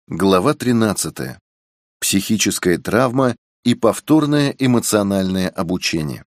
Глава 13. Психическая травма и повторное эмоциональное обучение.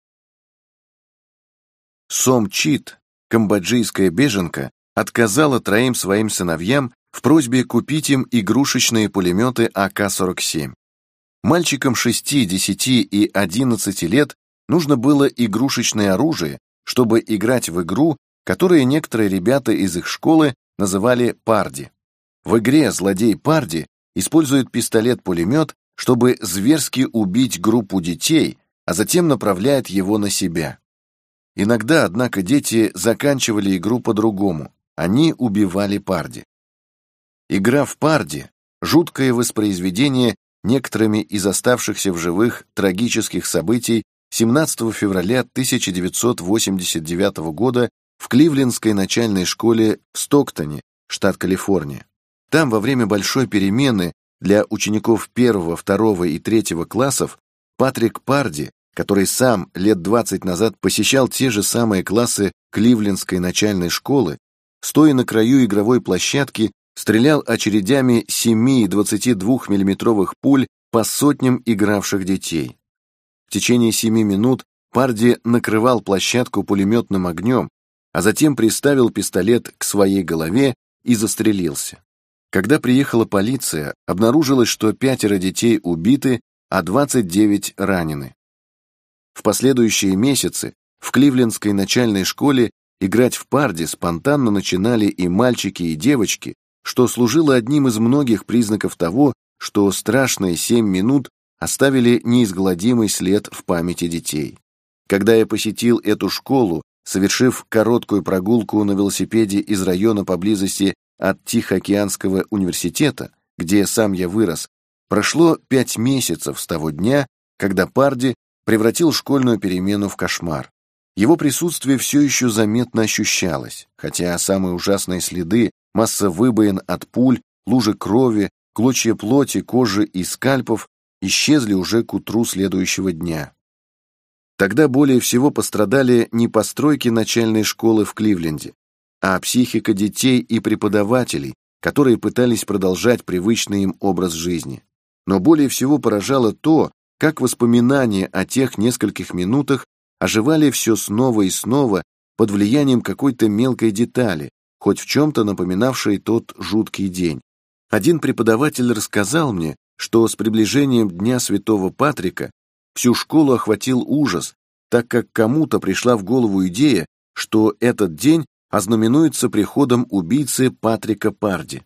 Сом Чит, камбоджийская беженка, отказала 3 своим сыновьям в просьбе купить им игрушечные пулеметы АК-47. Мальчикам 6, 10 и 11 лет нужно было игрушечное оружие, чтобы играть в игру, которую некоторые ребята из их школы называли парди. В игре злодей Парди использует пистолет-пулемет, чтобы зверски убить группу детей, а затем направляет его на себя. Иногда, однако, дети заканчивали игру по-другому. Они убивали Парди. Игра в Парди – жуткое воспроизведение некоторыми из оставшихся в живых трагических событий 17 февраля 1989 года в Кливлендской начальной школе в Стоктоне, штат Калифорния. Там во время большой перемены для учеников 1, 2 и 3 классов Патрик Парди, который сам лет 20 назад посещал те же самые классы Кливлендской начальной школы, стоя на краю игровой площадки, стрелял очередями 7 и 22-миллиметровых пуль по сотням игравших детей. В течение 7 минут Парди накрывал площадку пулеметным огнем, а затем приставил пистолет к своей голове и застрелился. Когда приехала полиция, обнаружилось, что 5 детей убиты, а 29 ранены. В последующие месяцы в Кливлендской начальной школе играть в парди спонтанно начинали и мальчики, и девочки, что служило одним из многих признаков того, что страшные 7 минут оставили неизгладимый след в памяти детей. Когда я посетил эту школу, совершив короткую прогулку на велосипеде из района поблизости от Тихоокеанского университета, где сам я вырос, прошло 5 месяцев с того дня, когда Парди превратил школьную перемену в кошмар. Его присутствие все еще заметно ощущалось, хотя самые ужасные следы, масса выбоин от пуль, лужи крови, клочья плоти, кожи и скальпов исчезли уже к утру следующего дня. Тогда более всего пострадали не постройки начальной школы в Кливленде, а психика детей и преподавателей, которые пытались продолжать привычный им образ жизни. Но более всего поражало то, как воспоминания о тех нескольких минутах оживали все снова и снова под влиянием какой-то мелкой детали, хоть в чем-то напоминавшей тот жуткий день. Один преподаватель рассказал мне, что с приближением Дня Святого Патрика всю школу охватил ужас, так как кому-то пришла в голову идея, что этот день ознаменуется приходом убийцы Патрика Парди.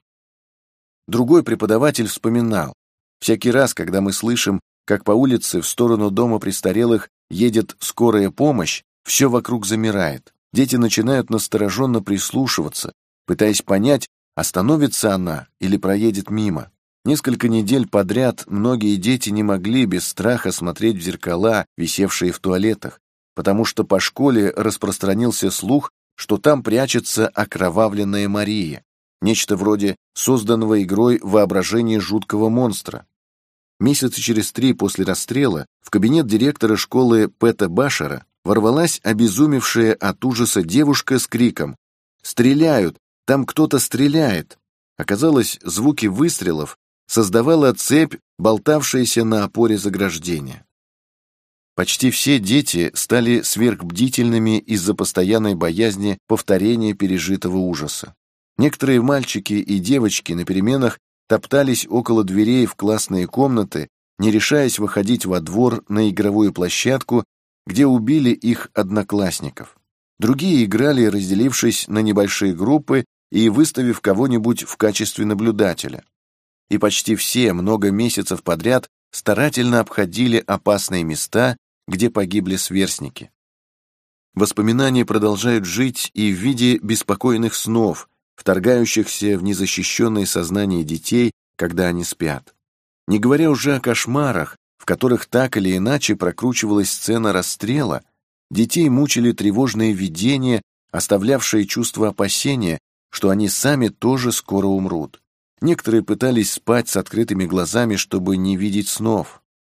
Другой преподаватель вспоминал: всякий раз, когда мы слышим, как по улице в сторону дома престарелых едет скорая помощь, все вокруг замирает. Дети начинают настороженно прислушиваться, пытаясь понять, остановится она или проедет мимо. Несколько недель подряд многие дети не могли без страха смотреть в зеркала, висевшие в туалетах, потому что по школе распространился слух, что там прячется окровавленная Мария, нечто вроде созданного игрой воображения жуткого монстра. Месяца через 3 после расстрела в кабинет директора школы Пэта Башера ворвалась обезумевшая от ужаса девушка с криком: «Стреляют! Там кто-то стреляет!» Оказалось, звуки выстрелов создавала цепь, болтавшаяся на опоре заграждения. Почти все дети стали сверхбдительными из-за постоянной боязни повторения пережитого ужаса. Некоторые мальчики и девочки на переменах топтались около дверей в классные комнаты, не решаясь выходить во двор на игровую площадку, где убили их одноклассников. Другие играли, разделившись на небольшие группы и выставив кого-нибудь в качестве наблюдателя. И почти все много месяцев подряд старательно обходили опасные места, где погибли сверстники. Воспоминания продолжают жить и в виде беспокойных снов, вторгающихся в незащищенное сознание детей, когда они спят. Не говоря уже о кошмарах, в которых так или иначе прокручивалась сцена расстрела, детей мучили тревожные видения, оставлявшие чувство опасения, что они сами тоже скоро умрут. Некоторые пытались спать с открытыми глазами, чтобы не видеть снов.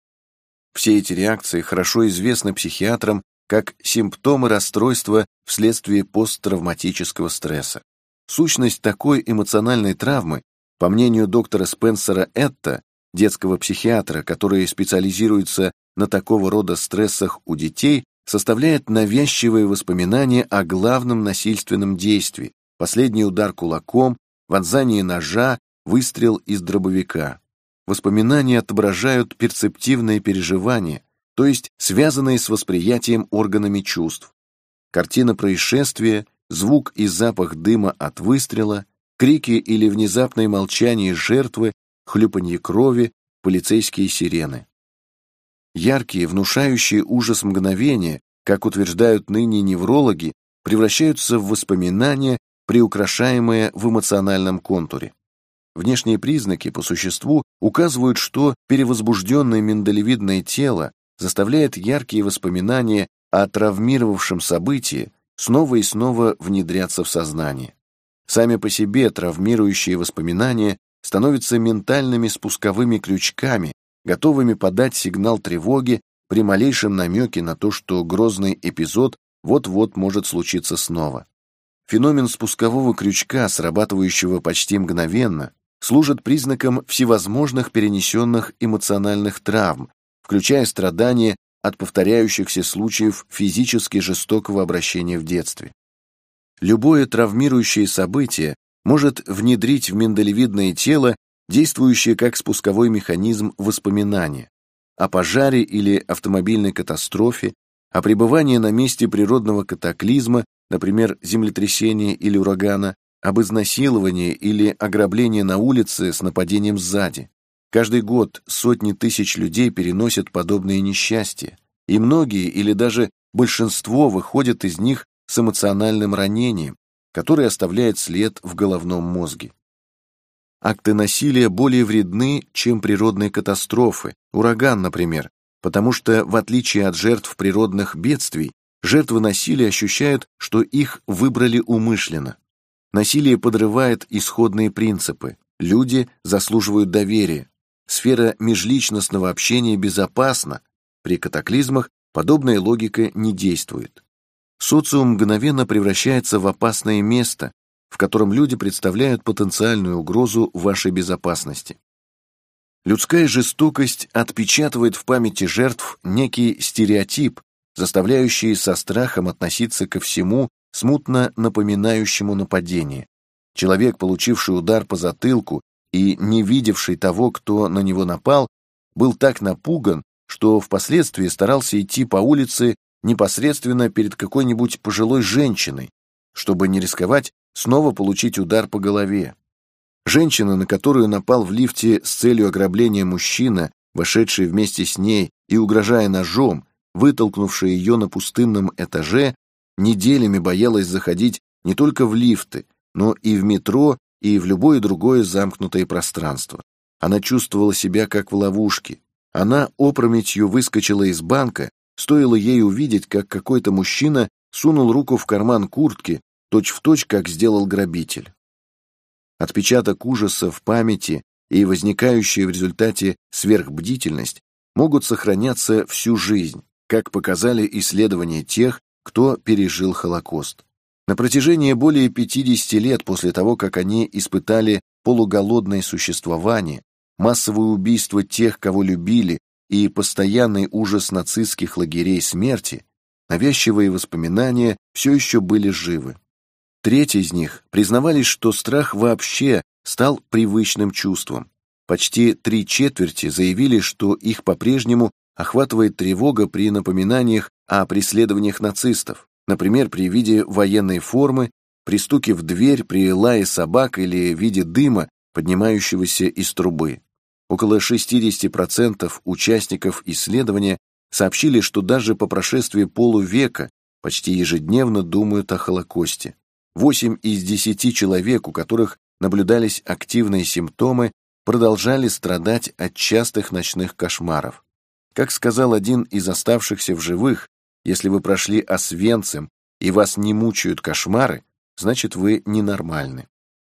Все эти реакции хорошо известны психиатрам как симптомы расстройства вследствие посттравматического стресса. Сущность такой эмоциональной травмы По мнению доктора Спенсера Этта, детского психиатра, который специализируется на такого рода стрессах у детей, составляет навязчивые воспоминания о главном насильственном действии: последний удар кулаком, вонзание ножа, выстрел из дробовика. Воспоминания отображают перцептивные переживания, то есть связанные с восприятием органами чувств. Картина происшествия, звук и запах дыма от выстрела, крики или внезапное молчание жертвы, хлюпанье крови, полицейские сирены. Яркие, внушающие ужас мгновения, как утверждают ныне неврологи, превращаются в воспоминания, приукрашаемые в эмоциональном контуре. Внешние признаки, по существу, указывают, что перевозбужденное миндалевидное тело заставляет яркие воспоминания о травмировавшем событии снова и снова внедряться в сознание. Сами по себе травмирующие воспоминания становятся ментальными спусковыми крючками, готовыми подать сигнал тревоги при малейшем намеке на то, что грозный эпизод вот-вот может случиться снова. Феномен спускового крючка, срабатывающего почти мгновенно, служит признаком всевозможных перенесенных эмоциональных травм, включая страдания от повторяющихся случаев физически жестокого обращения в детстве. Любое травмирующее событие может внедрить в миндалевидное тело действующее как спусковой механизм воспоминания о пожаре или автомобильной катастрофе, о пребывании на месте природного катаклизма, например, землетрясения или урагана, об изнасиловании или ограблении на улице с нападением сзади. Каждый год сотни тысяч людей переносят подобные несчастья, и многие или даже большинство выходят из них с эмоциональным ранением, которое оставляет след в головном мозге. Акты насилия более вредны, чем природные катастрофы, ураган, например, потому что, в отличие от жертв природных бедствий, жертвы насилия ощущают, что их выбрали умышленно. Насилие подрывает исходные принципы. Люди заслуживают доверия. Сфера межличностного общения безопасна. При катаклизмах подобная логика не действует. Социум мгновенно превращается в опасное место, в котором люди представляют потенциальную угрозу вашей безопасности. Людская жестокость отпечатывает в памяти жертв некий стереотип, заставляющий со страхом относиться ко всему, смутно напоминающему нападение. Человек, получивший удар по затылку и не видевший того, кто на него напал, был так напуган, что впоследствии старался идти по улице непосредственно перед какой-нибудь пожилой женщиной, чтобы не рисковать снова получить удар по голове. Женщина, на которую напал в лифте с целью ограбления мужчина, вошедший вместе с ней и угрожая ножом, вытолкнувший ее на пустынном этаже, неделями боялась заходить не только в лифты, но и в метро, и в любое другое замкнутое пространство. Она чувствовала себя как в ловушке. Она опрометью выскочила из банка, стоило ей увидеть, как какой-то мужчина сунул руку в карман куртки, точь-в-точь, как сделал грабитель. Отпечаток ужаса в памяти и возникающая в результате сверхбдительность могут сохраняться всю жизнь, как показали исследования тех, кто пережил Холокост. На протяжении более 50 лет после того, как они испытали полуголодное существование, массовое убийство тех, кого любили, и постоянный ужас нацистских лагерей смерти, навязчивые воспоминания все еще были живы. Треть из них признавались, что страх вообще стал привычным чувством. Почти 3/4 заявили, что их по-прежнему охватывает тревога при напоминаниях о преследованиях нацистов, например, при виде военной формы, при стуке в дверь, при лае собак или виде дыма, поднимающегося из трубы. Около 60% участников исследования сообщили, что даже по прошествии полувека почти ежедневно думают о Холокосте. 8 из 10 человек, у которых наблюдались активные симптомы, продолжали страдать от частых ночных кошмаров. Как сказал один из оставшихся в живых, если вы прошли Освенцим и вас не мучают кошмары, значит, вы ненормальны.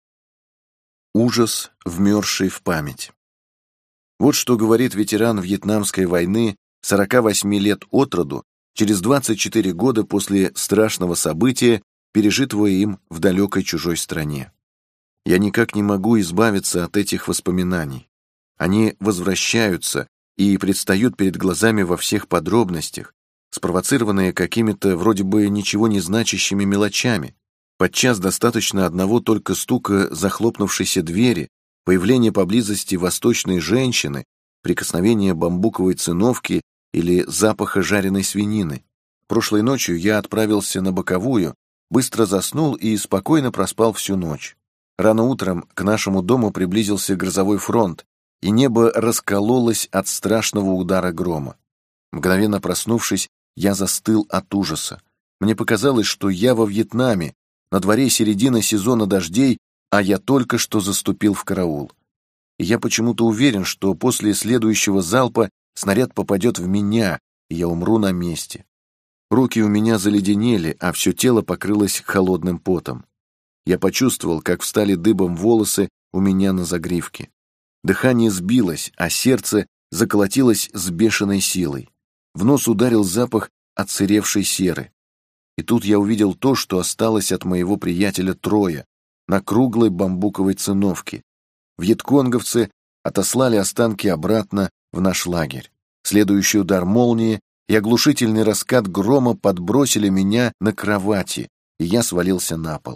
Ужас, вмерзший в память. Вот что говорит ветеран Вьетнамской войны, 48 лет от роду, через 24 года после страшного события, пережитого им в далекой чужой стране. Я никак не могу избавиться от этих воспоминаний. Они возвращаются и предстают перед глазами во всех подробностях, спровоцированные какими-то вроде бы ничего не значащими мелочами. Подчас достаточно одного только стука захлопнувшейся двери, появления поблизости восточной женщины, прикосновения бамбуковой циновки или запаха жареной свинины. Прошлой ночью я отправился на боковую, быстро заснул и спокойно проспал всю ночь. Рано утром к нашему дому приблизился грозовой фронт, и небо раскололось от страшного удара грома. Мгновенно проснувшись, я застыл от ужаса. Мне показалось, что я во Вьетнаме, на дворе середина сезона дождей, а я только что заступил в караул. И я почему-то уверен, что после следующего залпа снаряд попадет в меня, и я умру на месте. Руки у меня заледенели, а все тело покрылось холодным потом. Я почувствовал, как встали дыбом волосы у меня на загривке. Дыхание сбилось, а сердце заколотилось с бешеной силой. В нос ударил запах отсыревшей серы. И тут я увидел то, что осталось от моего приятеля Троя, на круглой бамбуковой циновке. Вьетконговцы отослали останки обратно в наш лагерь. Следующий удар молнии и оглушительный раскат грома подбросили меня на кровати, и я свалился на пол.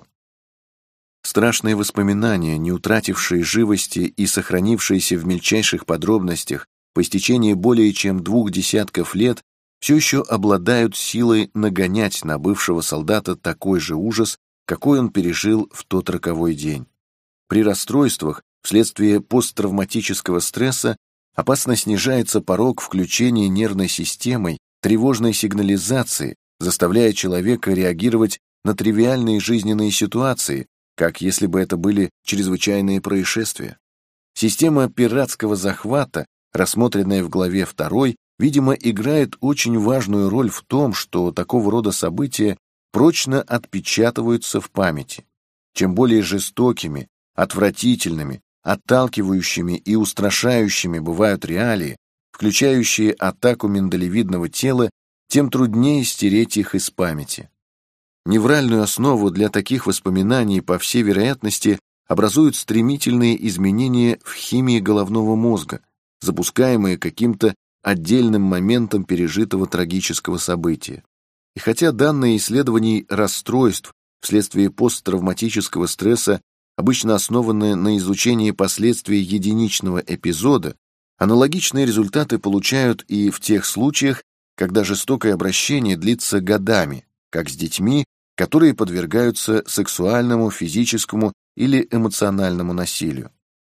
Страшные воспоминания, не утратившие живости и сохранившиеся в мельчайших подробностях по истечении более чем 2 десятков лет, все еще обладают силой нагонять на бывшего солдата такой же ужас, какой он пережил в тот роковой день. При расстройствах вследствие посттравматического стресса опасно снижается порог включения нервной системой тревожной сигнализации, заставляя человека реагировать на тривиальные жизненные ситуации, как если бы это были чрезвычайные происшествия. Система пиратского захвата, рассмотренная в главе 2, видимо, играет очень важную роль в том, что такого рода события прочно отпечатываются в памяти. Чем более жестокими, отвратительными, отталкивающими и устрашающими бывают реалии, включающие атаку миндалевидного тела, тем труднее стереть их из памяти. Невральную основу для таких воспоминаний, по всей вероятности, образуют стремительные изменения в химии головного мозга, запускаемые каким-то отдельным моментом пережитого трагического события. И хотя данные исследований расстройств вследствие посттравматического стресса обычно основаны на изучении последствий единичного эпизода, аналогичные результаты получают и в тех случаях, когда жестокое обращение длится годами, как с детьми, которые подвергаются сексуальному, физическому или эмоциональному насилию.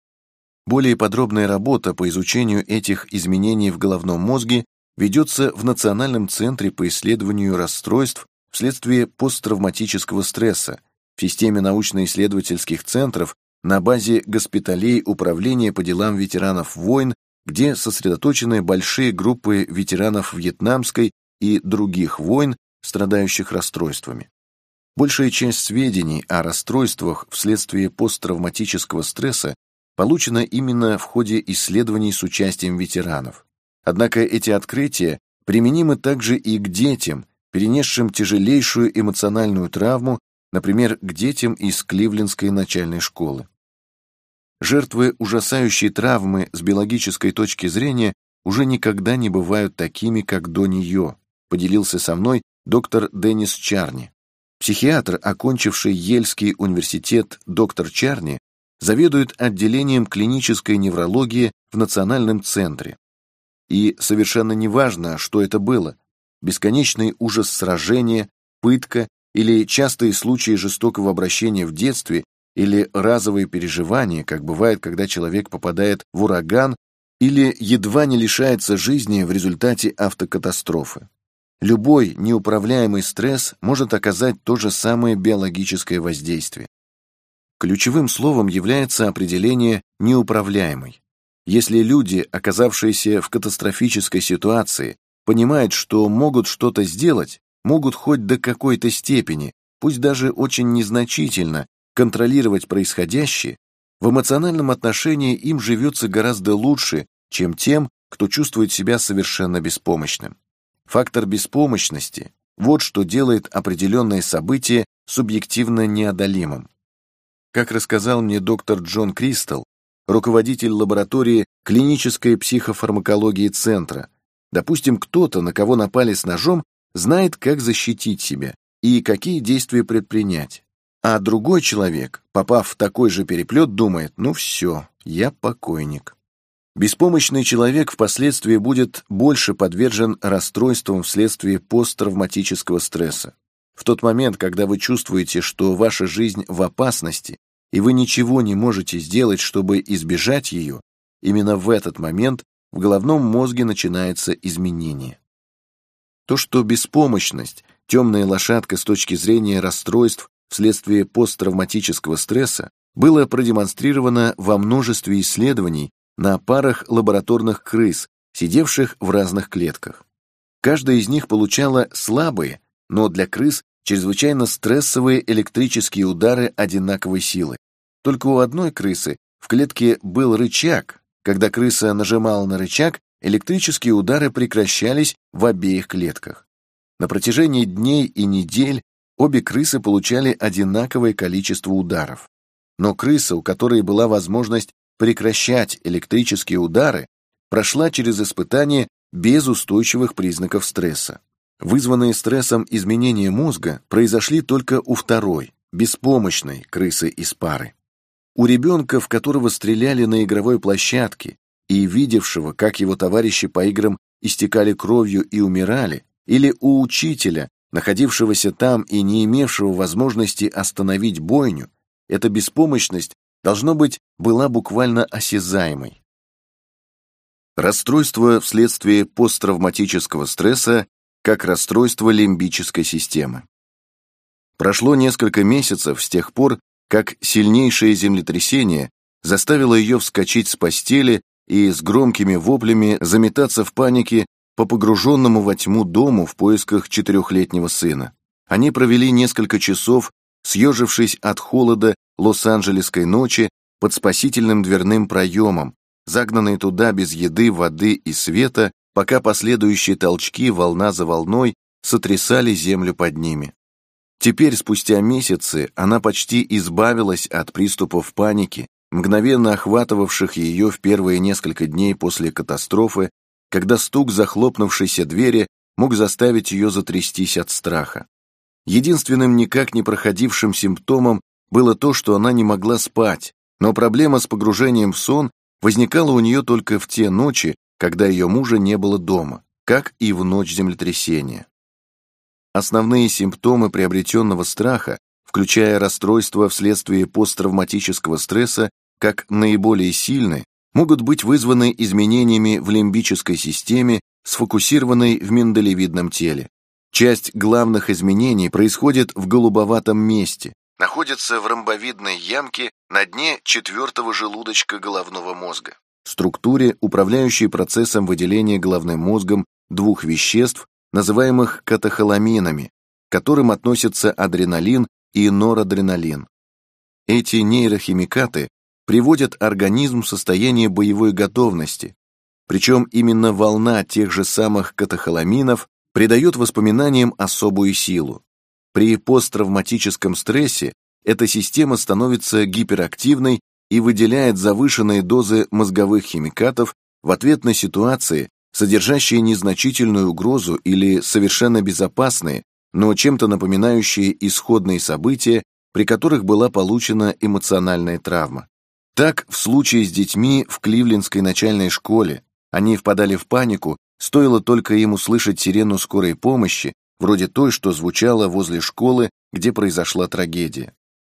Более подробная работа по изучению этих изменений в головном мозге ведется в Национальном центре по исследованию расстройств вследствие посттравматического стресса в системе научно-исследовательских центров на базе госпиталей Управления по делам ветеранов войн, где сосредоточены большие группы ветеранов Вьетнамской и других войн, страдающих расстройствами. Большая часть сведений о расстройствах вследствие посттравматического стресса получена именно в ходе исследований с участием ветеранов. Однако эти открытия применимы также и к детям, перенесшим тяжелейшую эмоциональную травму, например, к детям из Кливлендской начальной школы. Жертвы ужасающей травмы с биологической точки зрения уже никогда не бывают такими, как до нее, поделился со мной доктор Деннис Чарни. Психиатр, окончивший Йельский университет доктор Чарни, заведует отделением клинической неврологии в Национальном центре. И совершенно неважно, что это было – бесконечный ужас сражения, пытка или частые случаи жестокого обращения в детстве или разовые переживания, как бывает, когда человек попадает в ураган или едва не лишается жизни в результате автокатастрофы. Любой неуправляемый стресс может оказать то же самое биологическое воздействие. Ключевым словом является определение «неуправляемый». Если люди, оказавшиеся в катастрофической ситуации, понимают, что могут что-то сделать, могут хоть до какой-то степени, пусть даже очень незначительно, контролировать происходящее, в эмоциональном отношении им живется гораздо лучше, чем тем, кто чувствует себя совершенно беспомощным. Фактор беспомощности – вот что делает определенное событие субъективно неодолимым. Как рассказал мне доктор Джон Кристал, руководитель лаборатории клинической психофармакологии центра, допустим, кто-то, на кого напали с ножом, знает, как защитить себя и какие действия предпринять. А другой человек, попав в такой же переплет, думает: ну все, я покойник. Беспомощный человек впоследствии будет больше подвержен расстройствам вследствие посттравматического стресса. В тот момент, когда вы чувствуете, что ваша жизнь в опасности, и вы ничего не можете сделать, чтобы избежать ее, именно в этот момент в головном мозге начинается изменение. То, что беспомощность – темная лошадка с точки зрения расстройств вследствие посттравматического стресса, было продемонстрировано во множестве исследований на парах лабораторных крыс, сидевших в разных клетках. Каждая из них получала слабые, но для крыс чрезвычайно стрессовые электрические удары одинаковой силы. Только у одной крысы в клетке был рычаг. Когда крыса нажимала на рычаг, электрические удары прекращались в обеих клетках. На протяжении дней и недель обе крысы получали одинаковое количество ударов. Но крыса, у которой была возможность прекращать электрические удары, прошла через испытание без устойчивых признаков стресса. Вызванные стрессом изменения мозга произошли только у второй, беспомощной крысы из пары. У ребенка, в которого стреляли на игровой площадке, и видевшего, как его товарищи по играм истекали кровью и умирали, или у учителя, находившегося там и не имевшего возможности остановить бойню, эта беспомощность, должно быть, была буквально осязаемой. Расстройство вследствие посттравматического стресса как расстройство лимбической системы. Прошло несколько месяцев с тех пор, как сильнейшее землетрясение заставило ее вскочить с постели и с громкими воплями заметаться в панике по погруженному во тьму дому в поисках 4-летнего сына. Они провели несколько часов, съежившись от холода лос-анджелесской ночи под спасительным дверным проемом, загнанные туда без еды, воды и света, пока последующие толчки волна за волной сотрясали землю под ними. Теперь, спустя месяцы, она почти избавилась от приступов паники, мгновенно охватывавших ее в первые несколько дней после катастрофы, когда стук захлопнувшейся двери мог заставить ее затрястись от страха. Единственным никак не проходившим симптомом было то, что она не могла спать, но проблема с погружением в сон возникала у нее только в те ночи, когда ее мужа не было дома, как и в ночь землетрясения. Основные симптомы приобретенного страха, включая расстройство вследствие посттравматического стресса, как наиболее сильные, могут быть вызваны изменениями в лимбической системе, сфокусированной в миндалевидном теле. Часть главных изменений происходит в голубоватом месте, находится в ромбовидной ямке на дне 4-го желудочка головного мозга, структуре, управляющей процессом выделения головным мозгом двух веществ, называемых катехоламинами, к которым относятся адреналин и норадреналин. Эти нейрохимикаты приводят организм в состояние боевой готовности, причем именно волна тех же самых катехоламинов придает воспоминаниям особую силу. При посттравматическом стрессе эта система становится гиперактивной и выделяет завышенные дозы мозговых химикатов в ответ на ситуации, содержащие незначительную угрозу или совершенно безопасные, но чем-то напоминающие исходные события, при которых была получена эмоциональная травма. Так, в случае с детьми в Кливлендской начальной школе, они впадали в панику, стоило только им услышать сирену скорой помощи, вроде той, что звучала возле школы, где произошла трагедия.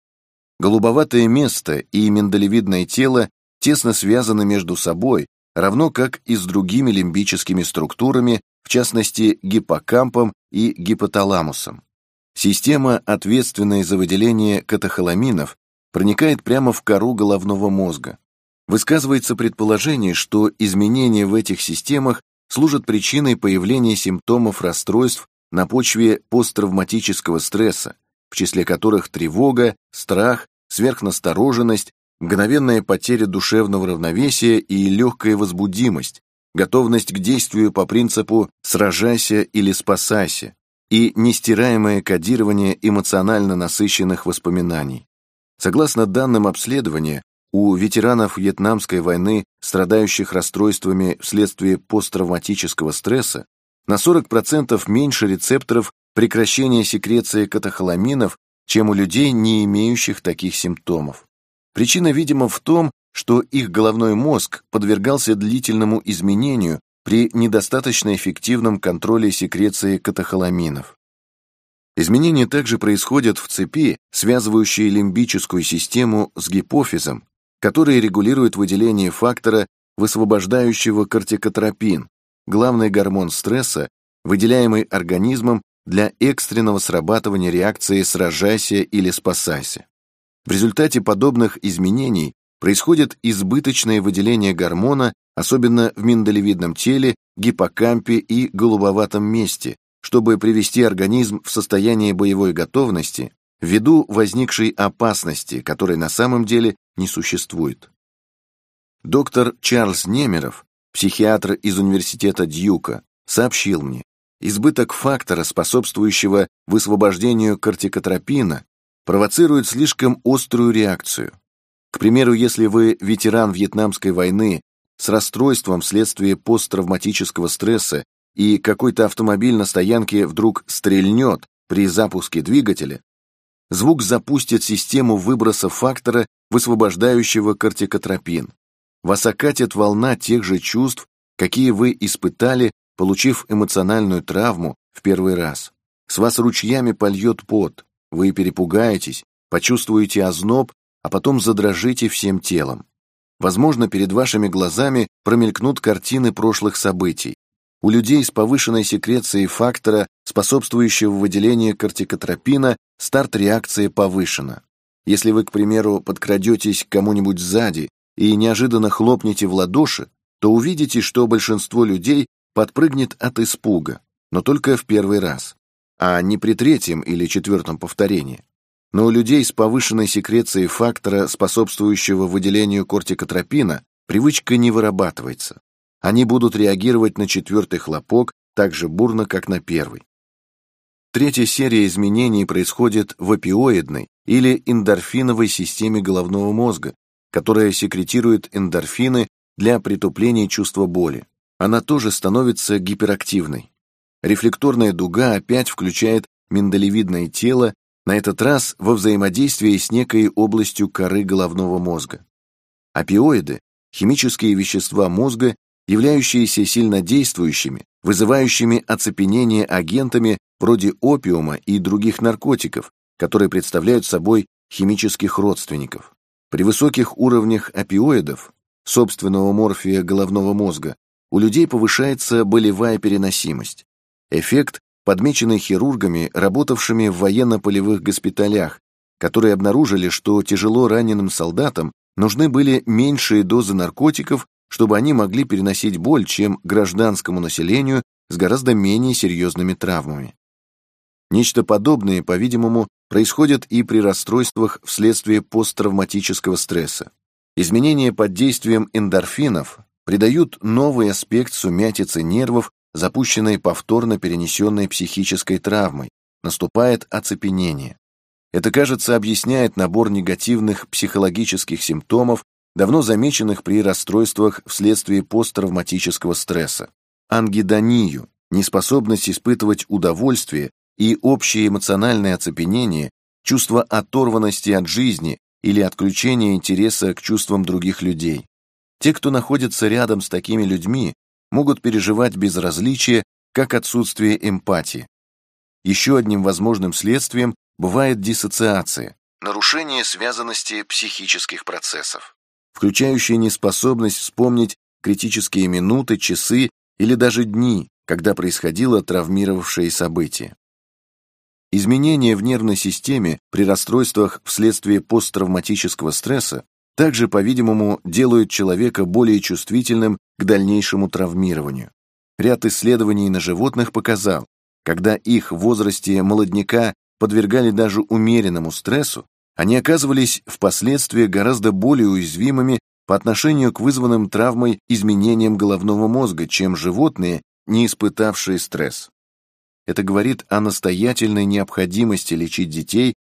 Голубоватое место и миндалевидное тело тесно связаны между собой, равно как и с другими лимбическими структурами, в частности гиппокампом и гипоталамусом. Система, ответственная за выделение катехоламинов, проникает прямо в кору головного мозга. Высказывается предположение, что изменения в этих системах служат причиной появления симптомов расстройств на почве посттравматического стресса, в числе которых тревога, страх, сверхнастороженность, мгновенная потеря душевного равновесия и легкая возбудимость, готовность к действию по принципу «сражайся или спасайся» и нестираемое кодирование эмоционально насыщенных воспоминаний. Согласно данным обследования, у ветеранов Вьетнамской войны, страдающих расстройствами вследствие посттравматического стресса, на 40% меньше рецепторов прекращения секреции катехоламинов, чем у людей, не имеющих таких симптомов. Причина, видимо, в том, что их головной мозг подвергался длительному изменению при недостаточно эффективном контроле секреции катехоламинов. Изменения также происходят в цепи, связывающей лимбическую систему с гипофизом, который регулирует выделение фактора, высвобождающего кортикотропин, главный гормон стресса, выделяемый организмом для экстренного срабатывания реакции «сражайся» или «спасайся». В результате подобных изменений происходит избыточное выделение гормона, особенно в миндалевидном теле, гиппокампе и голубоватом месте, чтобы привести организм в состояние боевой готовности ввиду возникшей опасности, которой на самом деле не существует. Доктор Чарльз Немеров, психиатр из университета Дьюка, сообщил мне, избыток фактора, способствующего высвобождению кортикотропина, провоцирует слишком острую реакцию. К примеру, если вы ветеран Вьетнамской войны с расстройством вследствие посттравматического стресса и какой-то автомобиль на стоянке вдруг стрельнет при запуске двигателя, звук запустит систему выброса фактора, высвобождающего кортикотропин. Вас окатит волна тех же чувств, какие вы испытали, получив эмоциональную травму в первый раз. С вас ручьями польет пот, вы перепугаетесь, почувствуете озноб, а потом задрожите всем телом. Возможно, перед вашими глазами промелькнут картины прошлых событий. У людей с повышенной секрецией фактора, способствующего выделению кортикотропина, старт реакции повышена. Если вы, к примеру, подкрадетесь к кому-нибудь сзади и неожиданно хлопнете в ладоши, то увидите, что большинство людей подпрыгнет от испуга, но только в первый раз, а не при третьем или четвертом повторении. Но у людей с повышенной секрецией фактора, способствующего выделению кортикотропина, привычка не вырабатывается. Они будут реагировать на четвертый хлопок так же бурно, как на первый. Третья серия изменений происходит в опиоидной или эндорфиновой системе головного мозга, которая секретирует эндорфины для притупления чувства боли. Она тоже становится гиперактивной. Рефлекторная дуга опять включает миндалевидное тело, на этот раз во взаимодействии с некой областью коры головного мозга. Опиоиды – химические вещества мозга, являющиеся сильнодействующими, вызывающими оцепенение агентами вроде опиума и других наркотиков, которые представляют собой химических родственников. При высоких уровнях опиоидов, собственного морфия головного мозга, у людей повышается болевая переносимость. Эффект, подмеченный хирургами, работавшими в военно-полевых госпиталях, которые обнаружили, что тяжело раненым солдатам нужны были меньшие дозы наркотиков, чтобы они могли переносить боль, чем гражданскому населению с гораздо менее серьезными травмами. Нечто подобное, по-видимому, происходит и при расстройствах вследствие посттравматического стресса. Изменения под действием эндорфинов придают новый аспект сумятицы нервов, запущенной повторно перенесенной психической травмой, наступает оцепенение. Это, кажется, объясняет набор негативных психологических симптомов, давно замеченных при расстройствах вследствие посттравматического стресса. Ангидонию, неспособность испытывать удовольствие и общее эмоциональное оцепенение, чувство оторванности от жизни или отключение интереса к чувствам других людей. Те, кто находится рядом с такими людьми, могут переживать безразличие, как отсутствие эмпатии. Еще одним возможным следствием бывает диссоциация, нарушение связанности психических процессов, включающее неспособность вспомнить критические минуты, часы или даже дни, когда происходило травмировавшее событие. Изменения в нервной системе при расстройствах вследствие посттравматического стресса также, по-видимому, делают человека более чувствительным к дальнейшему травмированию. Ряд исследований на животных показал, когда их в возрасте молодняка подвергали даже умеренному стрессу, они оказывались впоследствии гораздо более уязвимыми по отношению к вызванным травмой изменениям головного мозга, чем животные, не испытавшие стресс. Это говорит о настоятельной необходимости лечить детей,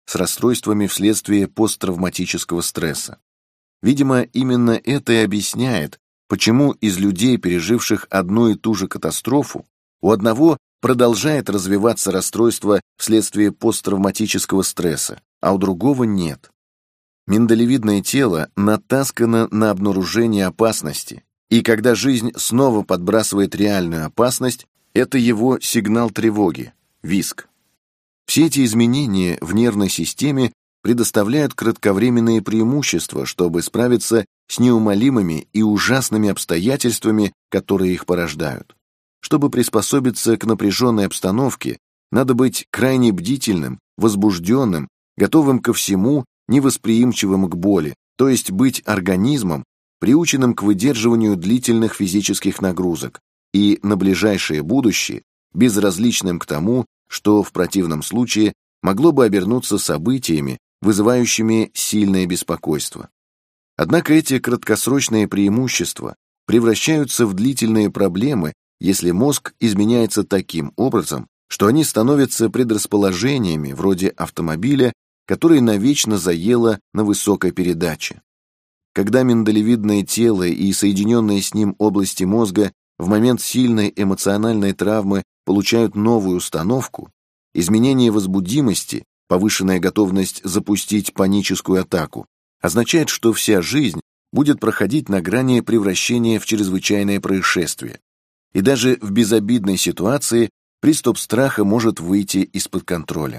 с расстройствами вследствие посттравматического стресса. Видимо, именно это и объясняет, почему из людей, переживших одну и ту же катастрофу, у одного продолжает развиваться расстройство вследствие посттравматического стресса, а у другого нет. Миндалевидное тело натаскано на обнаружение опасности, и когда жизнь снова подбрасывает реальную опасность, это его сигнал тревоги, визг. Все эти изменения в нервной системе предоставляют кратковременные преимущества, чтобы справиться с неумолимыми и ужасными обстоятельствами, которые их порождают. Чтобы приспособиться к напряженной обстановке, надо быть крайне бдительным, возбужденным, готовым ко всему, невосприимчивым к боли, то есть быть организмом, приученным к выдерживанию длительных физических нагрузок и на ближайшее будущее безразличным к тому, что в противном случае могло бы обернуться событиями, вызывающими сильное беспокойство. Однако эти краткосрочные преимущества превращаются в длительные проблемы, если мозг изменяется таким образом, что они становятся предрасположениями вроде автомобиля, который навечно заело на высокой передаче. Когда миндалевидное тело и соединенные с ним области мозга в момент сильной эмоциональной травмы получают новую установку, изменение возбудимости, повышенная готовность запустить паническую атаку, означает, что вся жизнь будет проходить на грани превращения в чрезвычайное происшествие. И даже в безобидной ситуации приступ страха может выйти из-под контроля.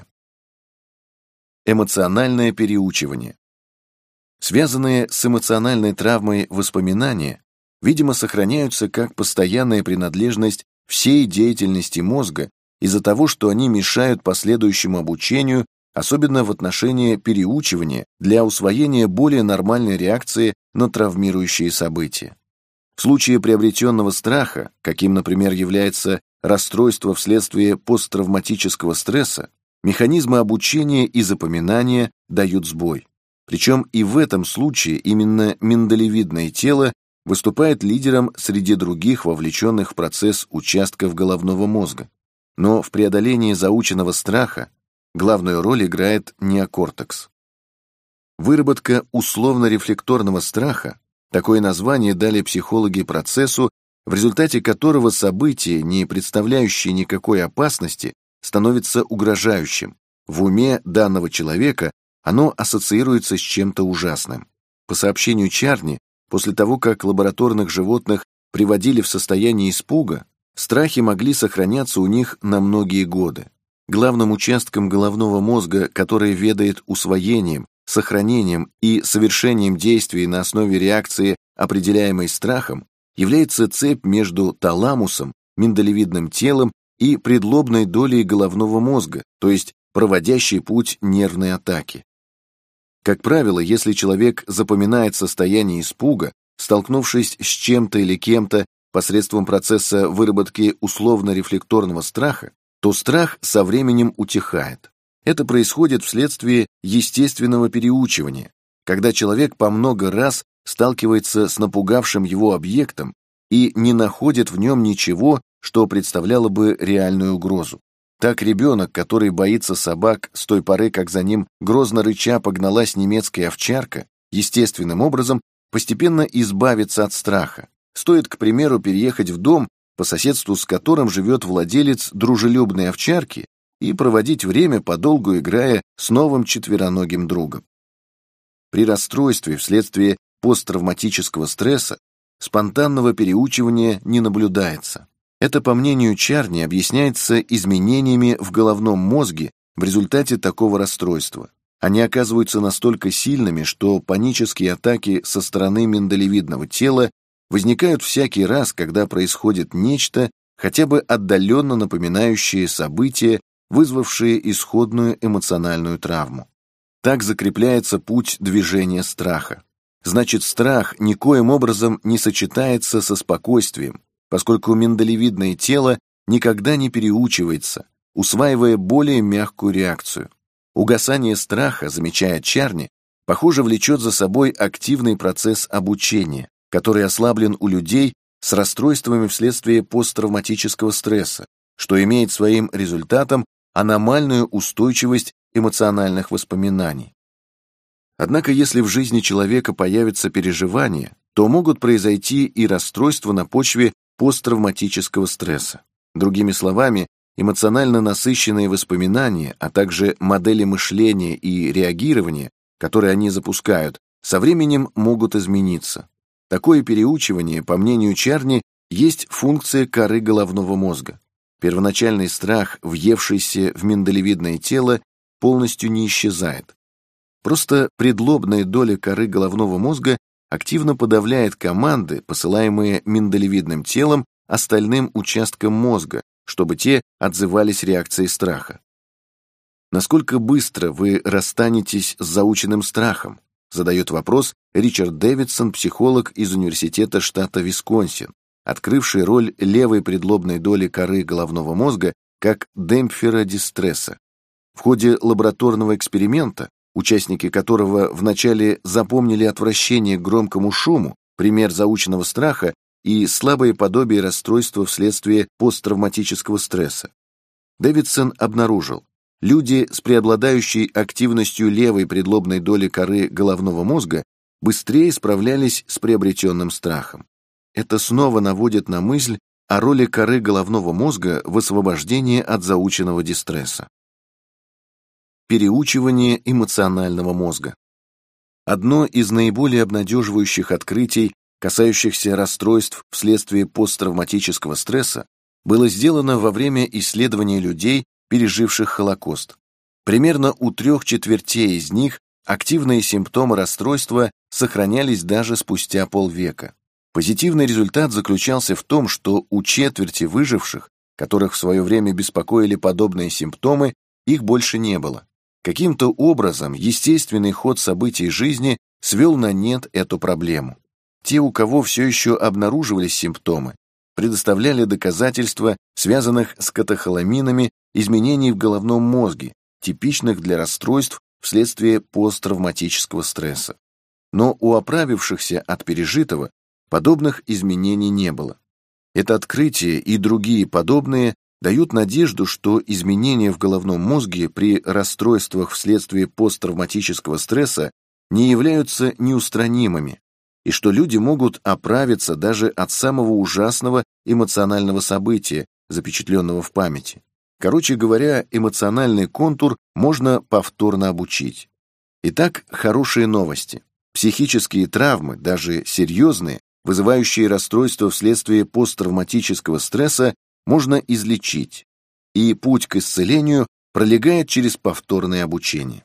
Эмоциональное переучивание. Связанные с эмоциональной травмой воспоминания, видимо, сохраняются как постоянная принадлежность всей деятельности мозга из-за того, что они мешают последующему обучению, особенно в отношении переучивания для усвоения более нормальной реакции на травмирующие события. В случае приобретенного страха, каким, например, является расстройство вследствие посттравматического стресса, механизмы обучения и запоминания дают сбой. Причем и в этом случае именно миндалевидное тело выступает лидером среди других вовлеченных в процесс участков головного мозга. Но в преодолении заученного страха главную роль играет неокортекс. Выработка условно-рефлекторного страха – такое название дали психологи процессу, в результате которого событие, не представляющее никакой опасности, становится угрожающим. В уме данного человека оно ассоциируется с чем-то ужасным. По сообщению Чарни, после того, как лабораторных животных приводили в состояние испуга, страхи могли сохраняться у них на многие годы. Главным участком головного мозга, который ведает усвоением, сохранением и совершением действий на основе реакции, определяемой страхом, является цепь между таламусом, миндалевидным телом и предлобной долей головного мозга, то есть проводящей путь нервной атаки. Как правило, если человек запоминает состояние испуга, столкнувшись с чем-то или кем-то посредством процесса выработки условно-рефлекторного страха, то страх со временем утихает. Это происходит вследствие естественного переучивания, когда человек по много раз сталкивается с напугавшим его объектом и не находит в нем ничего, что представляло бы реальную угрозу. Так ребенок, который боится собак с той поры, как за ним грозно рыча погналась немецкая овчарка, естественным образом постепенно избавится от страха. Стоит, к примеру, переехать в дом, по соседству с которым живет владелец дружелюбной овчарки, и проводить время, подолгу играя с новым четвероногим другом. При расстройстве вследствие посттравматического стресса спонтанного переучивания не наблюдается. Это, по мнению Чарни, объясняется изменениями в головном мозге в результате такого расстройства. Они оказываются настолько сильными, что панические атаки со стороны миндалевидного тела возникают всякий раз, когда происходит нечто, хотя бы отдаленно напоминающее события, вызвавшие исходную эмоциональную травму. Так закрепляется путь движения страха. Значит, страх никоим образом не сочетается со спокойствием, поскольку миндалевидное тело никогда не переучивается, усваивая более мягкую реакцию. Угасание страха, замечает Чарни, похоже, влечет за собой активный процесс обучения, который ослаблен у людей с расстройствами вследствие посттравматического стресса, что имеет своим результатом аномальную устойчивость эмоциональных воспоминаний. Однако, если в жизни человека появятся переживания, то могут произойти и расстройства на почве посттравматического стресса. Другими словами, эмоционально насыщенные воспоминания, а также модели мышления и реагирования, которые они запускают, со временем могут измениться. Такое переучивание, по мнению Чарни, есть функция коры головного мозга. Первоначальный страх, въевшийся в миндалевидное тело, полностью не исчезает. Просто предлобная доля коры головного мозга активно подавляет команды, посылаемые миндалевидным телом остальным участкам мозга, чтобы те отзывались реакцией страха. Насколько быстро вы расстанетесь с заученным страхом? Задает вопрос Ричард Дэвидсон, психолог из Университета штата Висконсин, открывший роль левой предлобной доли коры головного мозга как демпфера дистресса. В ходе лабораторного эксперимента, участники которого вначале запомнили отвращение к громкому шуму, пример заученного страха и слабое подобие расстройства вследствие посттравматического стресса, Дэвидсон обнаружил, люди с преобладающей активностью левой предлобной доли коры головного мозга быстрее справлялись с приобретенным страхом. Это снова наводит на мысль о роли коры головного мозга в освобождении от заученного дистресса. Переучивание эмоционального мозга. Одно из наиболее обнадеживающих открытий, касающихся расстройств вследствие посттравматического стресса, было сделано во время исследования людей, переживших Холокост. Примерно у 3/4 из них активные симптомы расстройства сохранялись даже спустя полвека. Позитивный результат заключался в том, что у четверти выживших, которых в свое время беспокоили подобные симптомы, их больше не было. Каким-то образом естественный ход событий жизни свел на нет эту проблему. Те, у кого все еще обнаруживались симптомы, предоставляли доказательства, связанных с катехоламинами, изменений в головном мозге, типичных для расстройств вследствие посттравматического стресса. Но у оправившихся от пережитого подобных изменений не было. Это открытие и другие подобные дают надежду, что изменения в головном мозге при расстройствах вследствие посттравматического стресса не являются неустранимыми, и что люди могут оправиться даже от самого ужасного эмоционального события, запечатленного в памяти. Короче говоря, эмоциональный контур можно повторно обучить. Итак, хорошие новости. Психические травмы, даже серьезные, вызывающие расстройства вследствие посттравматического стресса, можно излечить, и путь к исцелению пролегает через повторное обучение.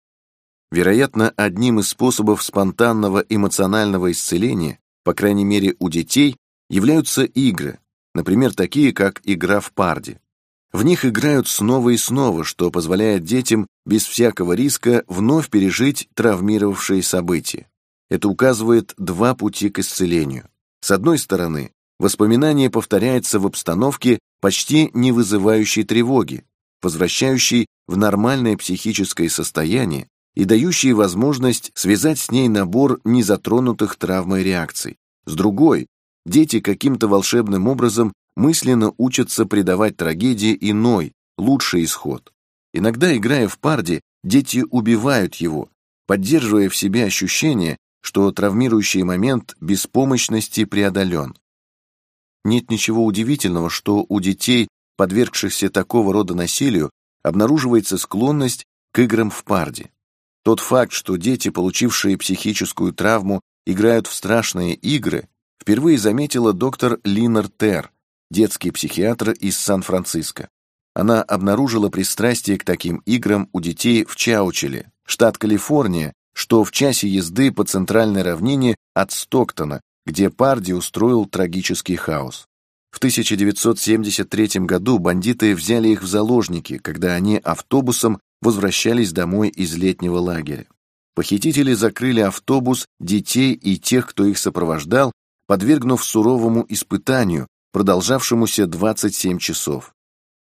Вероятно, одним из способов спонтанного эмоционального исцеления, по крайней мере у детей, являются игры, например, такие как игра в парди. В них играют снова и снова, что позволяет детям без всякого риска вновь пережить травмировавшие события. Это указывает два пути к исцелению. С одной стороны, воспоминание повторяется в обстановке, почти не вызывающей тревоги, возвращающей в нормальное психическое состояние и дающей возможность связать с ней набор незатронутых травмой реакций. С другой, дети каким-то волшебным образом мысленно учатся придавать трагедии иной, лучший исход. Иногда, играя в парди, дети убивают его, поддерживая в себе ощущение, что травмирующий момент беспомощности преодолен. Нет ничего удивительного, что у детей, подвергшихся такого рода насилию, обнаруживается склонность к играм в парди. Тот факт, что дети, получившие психическую травму, играют в страшные игры, впервые заметила доктор Линар Терр, детский психиатр из Сан-Франциско. Она обнаружила пристрастие к таким играм у детей в Чаучеле, штат Калифорния, что в часе езды по центральной равнине от Стоктона, где Парди устроил трагический хаос. В 1973 году бандиты взяли их в заложники, когда они автобусом возвращались домой из летнего лагеря. Похитители закрыли автобус, детей и тех, кто их сопровождал, подвергнув суровому испытанию, продолжавшемуся 27 часов.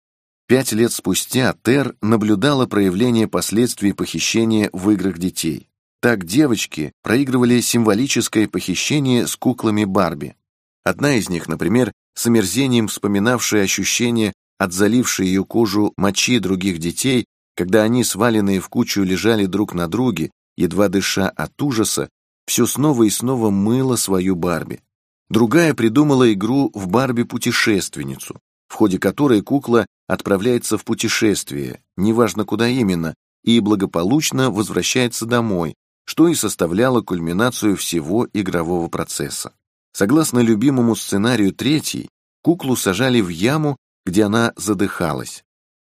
5 лет спустя Терр наблюдала проявление последствий похищения в играх детей. Так девочки проигрывали символическое похищение с куклами Барби. Одна из них, например, с омерзением вспоминавшая ощущение от залившей ее кожу мочи других детей, Когда они, сваленные в кучу, лежали друг на друге, едва дыша от ужаса, все снова и снова мыло свою Барби. Другая придумала игру в Барби-путешественницу, в ходе которой кукла отправляется в путешествие, неважно куда именно, и благополучно возвращается домой, что и составляло кульминацию всего игрового процесса. Согласно любимому сценарию третьей, куклу сажали в яму, где она задыхалась.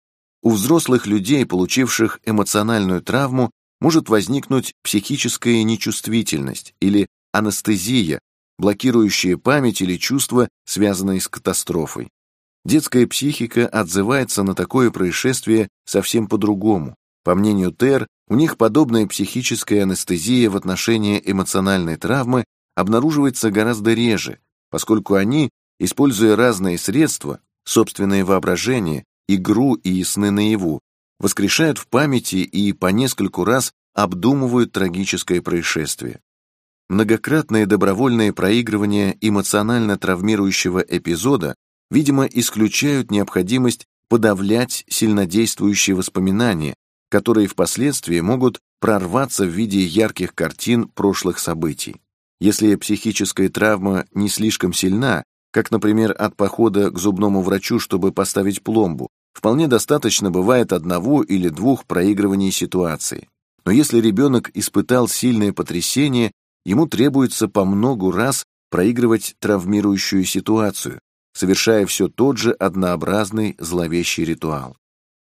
У взрослых людей, получивших эмоциональную травму, может возникнуть психическая нечувствительность или анестезия, блокирующая память или чувства, связанные с катастрофой. Детская психика отзывается на такое происшествие совсем по-другому. По мнению Тер, у них подобная психическая анестезия в отношении эмоциональной травмы обнаруживается гораздо реже, поскольку они, используя разные средства, собственное воображение, игру и сны наяву, воскрешают в памяти и по нескольку раз обдумывают трагическое происшествие. Многократное добровольное проигрывание эмоционально травмирующего эпизода, видимо, исключают необходимость подавлять сильнодействующие воспоминания, которые впоследствии могут прорваться в виде ярких картин прошлых событий. Если психическая травма не слишком сильна, как, например, от похода к зубному врачу, чтобы поставить пломбу, вполне достаточно бывает одного или двух проигрываний ситуации. Но если ребенок испытал сильное потрясение, ему требуется по многу раз проигрывать травмирующую ситуацию, совершая все тот же однообразный зловещий ритуал.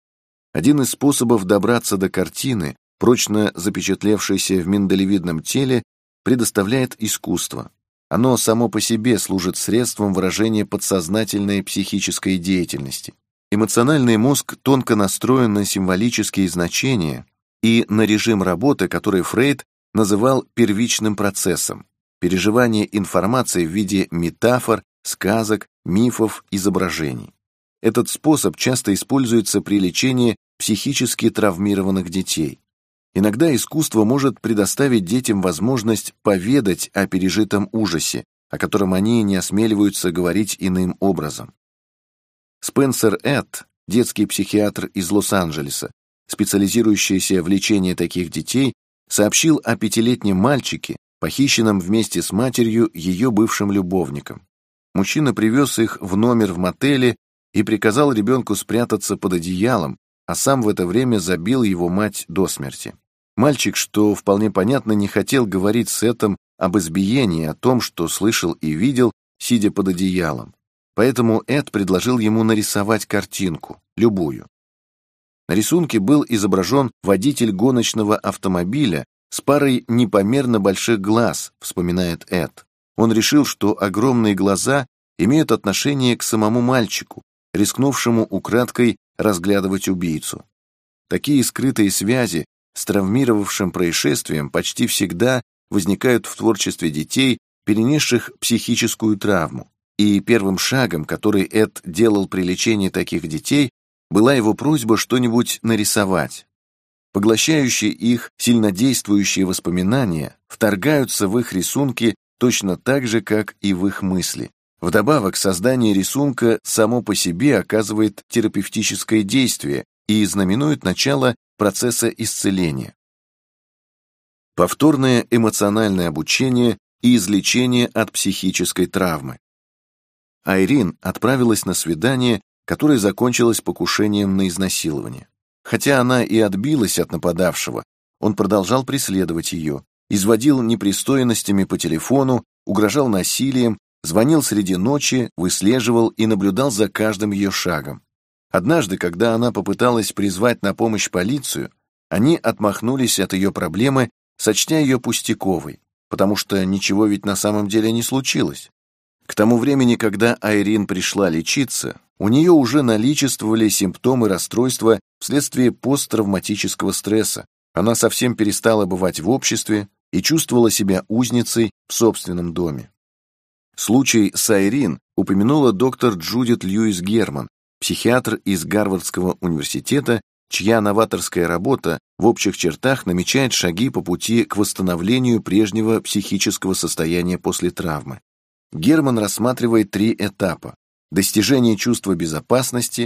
Один из способов добраться до картины, прочно запечатлевшейся в миндалевидном теле, предоставляет искусство. Оно само по себе служит средством выражения подсознательной психической деятельности. Эмоциональный мозг тонко настроен на символические значения и на режим работы, который Фрейд называл первичным процессом, переживание информации в виде метафор, сказок, мифов, изображений. Этот способ часто используется при лечении психически травмированных детей. Иногда искусство может предоставить детям возможность поведать о пережитом ужасе, о котором они не осмеливаются говорить иным образом. Спенсер Эд, детский психиатр из Лос-Анджелеса, специализирующийся в лечении таких детей, сообщил о 5-летнем мальчике, похищенном вместе с матерью ее бывшим любовником. Мужчина привез их в номер в мотеле и приказал ребенку спрятаться под одеялом, а сам в это время забил его мать до смерти. Мальчик, что вполне понятно, не хотел говорить с Эдом об избиении, о том, что слышал и видел, сидя под одеялом. Поэтому Эд предложил ему нарисовать картинку, любую. На рисунке был изображен водитель гоночного автомобиля с парой непомерно больших глаз, вспоминает Эд. Он решил, что огромные глаза имеют отношение к самому мальчику, рискнувшему украдкой разглядывать убийцу. Такие скрытые связи с травмировавшим происшествием почти всегда возникают в творчестве детей, перенесших психическую травму. И первым шагом, который Эд делал при лечении таких детей, была его просьба что-нибудь нарисовать. Поглощающие их сильнодействующие воспоминания вторгаются в их рисунки точно так же, как и в их мысли. Вдобавок, создание рисунка само по себе оказывает терапевтическое действие и знаменует начало процесса исцеления. Повторное эмоциональное обучение и излечение от психической травмы. Айрин отправилась на свидание, которое закончилось покушением на изнасилование. Хотя она и отбилась от нападавшего, он продолжал преследовать ее, изводил непристойностями по телефону, угрожал насилием, звонил среди ночи, выслеживал и наблюдал за каждым ее шагом. Однажды, когда она попыталась призвать на помощь полицию, они отмахнулись от ее проблемы, сочтя ее пустяковой, потому что ничего ведь на самом деле не случилось. К тому времени, когда Айрин пришла лечиться, у нее уже наличествовали симптомы расстройства вследствие посттравматического стресса. Она совсем перестала бывать в обществе и чувствовала себя узницей в собственном доме. Случай с Айрин упомянула доктор Джудит Льюис Герман, психиатр из Гарвардского университета, чья новаторская работа в общих чертах намечает шаги по пути к восстановлению прежнего психического состояния после травмы. Герман рассматривает 3 этапа: достижение чувства безопасности,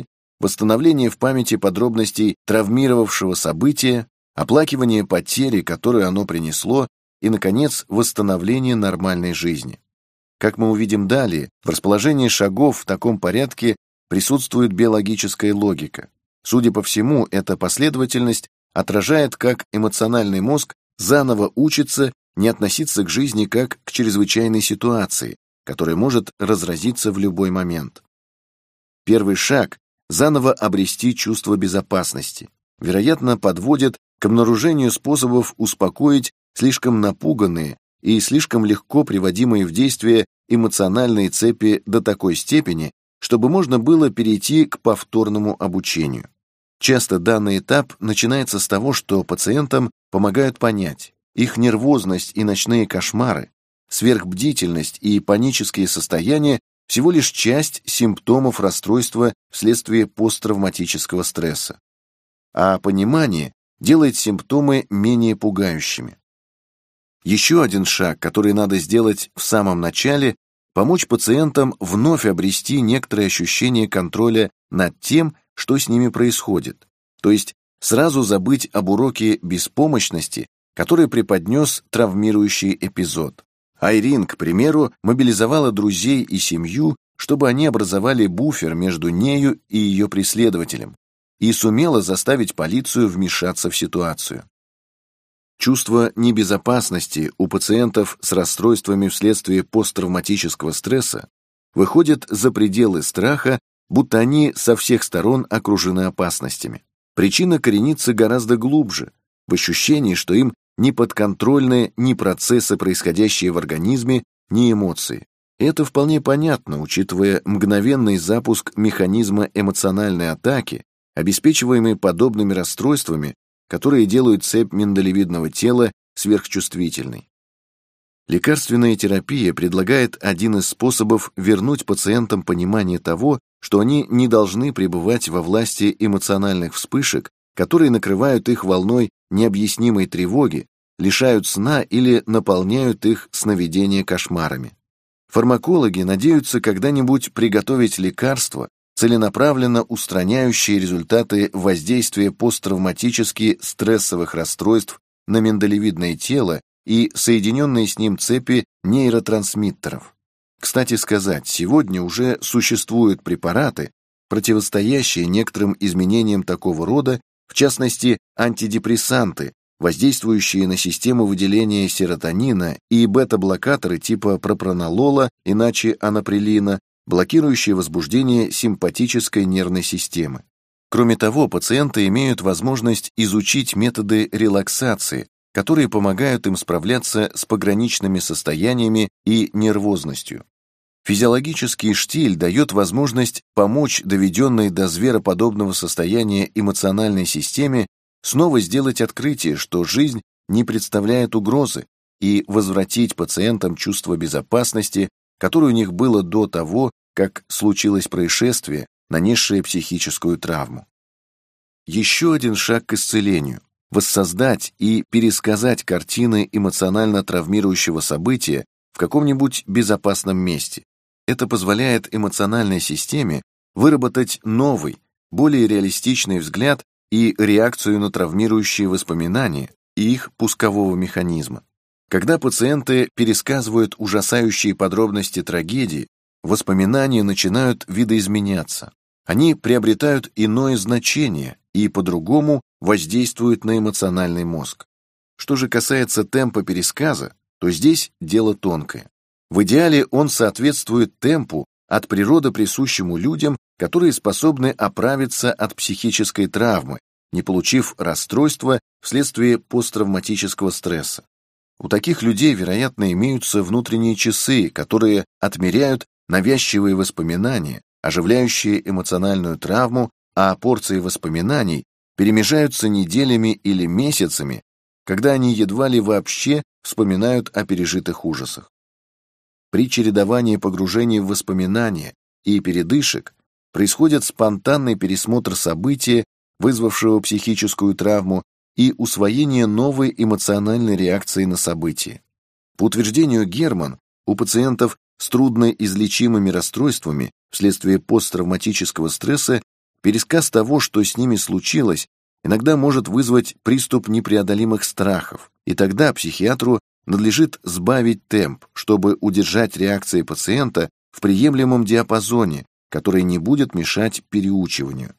восстановление в памяти подробностей травмировавшего события, оплакивание потери, которую оно принесло, и, наконец, восстановление нормальной жизни. Как мы увидим далее, в расположении шагов в таком порядке присутствует биологическая логика. Судя по всему, эта последовательность отражает, как эмоциональный мозг заново учится не относиться к жизни как к чрезвычайной ситуации, которая может разразиться в любой момент. Первый шаг – заново обрести чувство безопасности. Вероятно, подводит к обнаружению способов успокоить слишком напуганные и слишком легко приводимые в действие эмоциональные цепи до такой степени, чтобы можно было перейти к повторному обучению. Часто данный этап начинается с того, что пациентам помогают понять, их нервозность и ночные кошмары, сверхбдительность и панические состояния всего лишь часть симптомов расстройства вследствие посттравматического стресса. А понимание делает симптомы менее пугающими. Еще один шаг, который надо сделать в самом начале, помочь пациентам вновь обрести некоторое ощущение контроля над тем, что с ними происходит, то есть сразу забыть об уроке беспомощности, который преподнес травмирующий эпизод. Айрин, к примеру, мобилизовала друзей и семью, чтобы они образовали буфер между нею и ее преследователем, и сумела заставить полицию вмешаться в ситуацию. Чувство небезопасности у пациентов с расстройствами вследствие посттравматического стресса выходит за пределы страха, будто они со всех сторон окружены опасностями. Причина коренится гораздо глубже, в ощущении, что им не подконтрольны ни процессы, происходящие в организме, ни эмоции. Это вполне понятно, учитывая мгновенный запуск механизма эмоциональной атаки, обеспечиваемый подобными расстройствами, которые делают цепь миндалевидного тела сверхчувствительной. Лекарственная терапия предлагает один из способов вернуть пациентам понимание того, что они не должны пребывать во власти эмоциональных вспышек, которые накрывают их волной необъяснимой тревоги, лишают сна или наполняют их сновидения кошмарами. Фармакологи надеются когда-нибудь приготовить лекарства, целенаправленно устраняющие результаты воздействия посттравматически стрессовых расстройств на миндалевидное тело и соединенные с ним цепи нейротрансмиттеров. Кстати сказать, сегодня уже существуют препараты, противостоящие некоторым изменениям такого рода, в частности, антидепрессанты, воздействующие на систему выделения серотонина, и бета-блокаторы типа пропранолола, иначе анаприлина, блокирующие возбуждение симпатической нервной системы. Кроме того, пациенты имеют возможность изучить методы релаксации, которые помогают им справляться с пограничными состояниями и нервозностью. Физиологический штиль дает возможность помочь доведенной до звероподобного состояния эмоциональной системе снова сделать открытие, что жизнь не представляет угрозы, и возвратить пациентам чувство безопасности, которое у них было до того, как случилось происшествие, нанесшее психическую травму. Еще один шаг к исцелению – воссоздать и пересказать картины эмоционально травмирующего события в каком-нибудь безопасном месте. Это позволяет эмоциональной системе выработать новый, более реалистичный взгляд и реакцию на травмирующие воспоминания и их пускового механизма. Когда пациенты пересказывают ужасающие подробности трагедии, воспоминания начинают видоизменяться. Они приобретают иное значение и по-другому воздействуют на эмоциональный мозг. Что же касается темпа пересказа, то здесь дело тонкое. В идеале он соответствует темпу, от природы присущему людям, которые способны оправиться от психической травмы, не получив расстройства вследствие посттравматического стресса. У таких людей, вероятно, имеются внутренние часы, которые отмеряют навязчивые воспоминания, оживляющие эмоциональную травму, а порции воспоминаний перемежаются неделями или месяцами, когда они едва ли вообще вспоминают о пережитых ужасах. При чередовании погружений в воспоминания и передышек происходит спонтанный пересмотр события, вызвавшего психическую травму, и усвоение новой эмоциональной реакции на событие. По утверждению Герман, у пациентов с трудноизлечимыми расстройствами вследствие посттравматического стресса Пересказ того, что с ними случилось, иногда может вызвать приступ непреодолимых страхов, и тогда психиатру надлежит сбавить темп, чтобы удержать реакции пациента в приемлемом диапазоне, который не будет мешать переучиванию.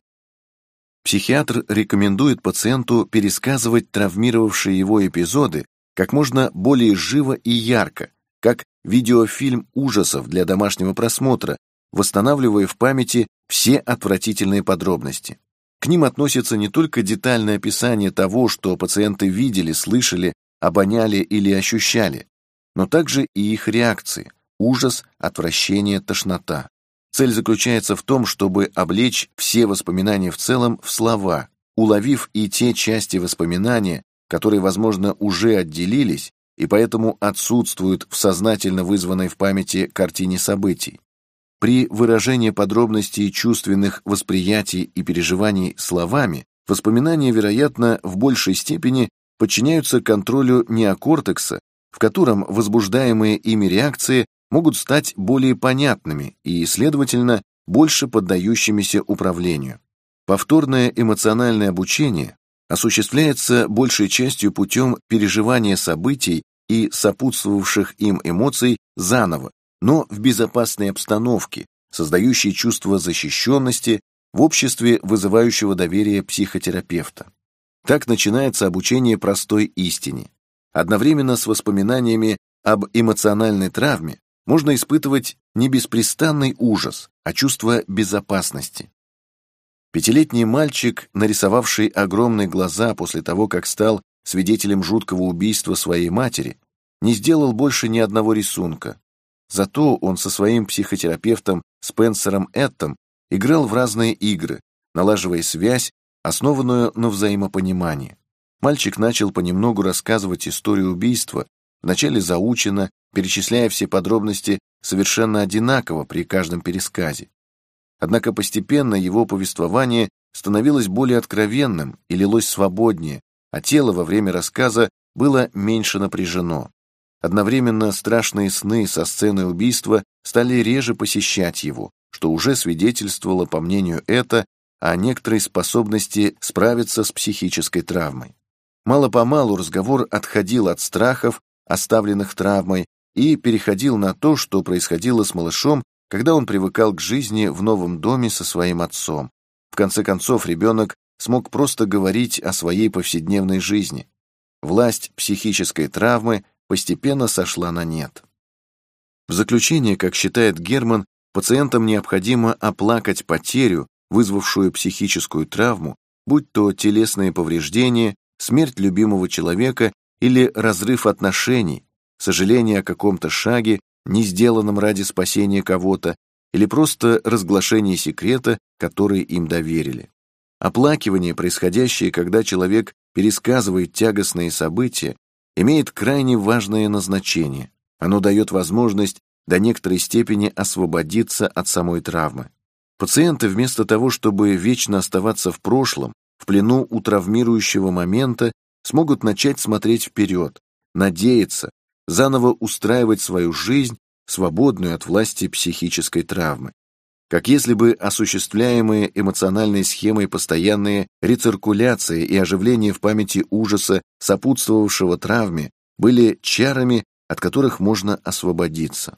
Психиатр рекомендует пациенту пересказывать травмировавшие его эпизоды как можно более живо и ярко, как видеофильм ужасов для домашнего просмотра, восстанавливая в памяти все отвратительные подробности. К ним относится не только детальное описание того, что пациенты видели, слышали, обоняли или ощущали, но также и их реакции – ужас, отвращение, тошнота. Цель заключается в том, чтобы облечь все воспоминания в целом в слова, уловив и те части воспоминания, которые, возможно, уже отделились и поэтому отсутствуют в сознательно вызванной в памяти картине событий. При выражении подробностей чувственных восприятий и переживаний словами воспоминания, вероятно, в большей степени подчиняются контролю неокортекса, в котором возбуждаемые ими реакции могут стать более понятными и, следовательно, больше поддающимися управлению. Повторное эмоциональное обучение осуществляется большей частью путем переживания событий и сопутствовавших им эмоций заново, но в безопасной обстановке, создающей чувство защищенности в обществе, вызывающего доверие психотерапевта. Так начинается обучение простой истине. Одновременно с воспоминаниями об эмоциональной травме можно испытывать не беспрестанный ужас, а чувство безопасности. Пятилетний мальчик, нарисовавший огромные глаза после того, как стал свидетелем жуткого убийства своей матери, не сделал больше ни одного рисунка. Зато он со своим психотерапевтом Спенсером Эттом играл в разные игры, налаживая связь, основанную на взаимопонимании. Мальчик начал понемногу рассказывать историю убийства, вначале заучено, перечисляя все подробности совершенно одинаково при каждом пересказе. Однако постепенно его повествование становилось более откровенным и лилось свободнее, а тело во время рассказа было меньше напряжено. Одновременно страшные сны со сцены убийства стали реже посещать его, что уже свидетельствовало, по мнению Этта, о некоторой способности справиться с психической травмой. Мало-помалу разговор отходил от страхов, оставленных травмой, и переходил на то, что происходило с малышом, когда он привыкал к жизни в новом доме со своим отцом. В конце концов, ребенок смог просто говорить о своей повседневной жизни. Власть психической травмы постепенно сошла на нет. В заключение, как считает Герман, пациентам необходимо оплакать потерю, вызвавшую психическую травму, будь то телесные повреждения, смерть любимого человека или разрыв отношений, сожаление о каком-то шаге, не сделанном ради спасения кого-то, или просто разглашение секрета, который им доверили. Оплакивание, происходящее, когда человек пересказывает тягостные события, имеет крайне важное назначение. Оно дает возможность до некоторой степени освободиться от самой травмы. Пациенты вместо того, чтобы вечно оставаться в прошлом, в плену у травмирующего момента, смогут начать смотреть вперед, надеяться, заново устраивать свою жизнь, свободную от власти психической травмы. Как если бы осуществляемые эмоциональной схемой постоянные рециркуляции и оживление в памяти ужаса, сопутствовавшего травме, были чарами, от которых можно освободиться.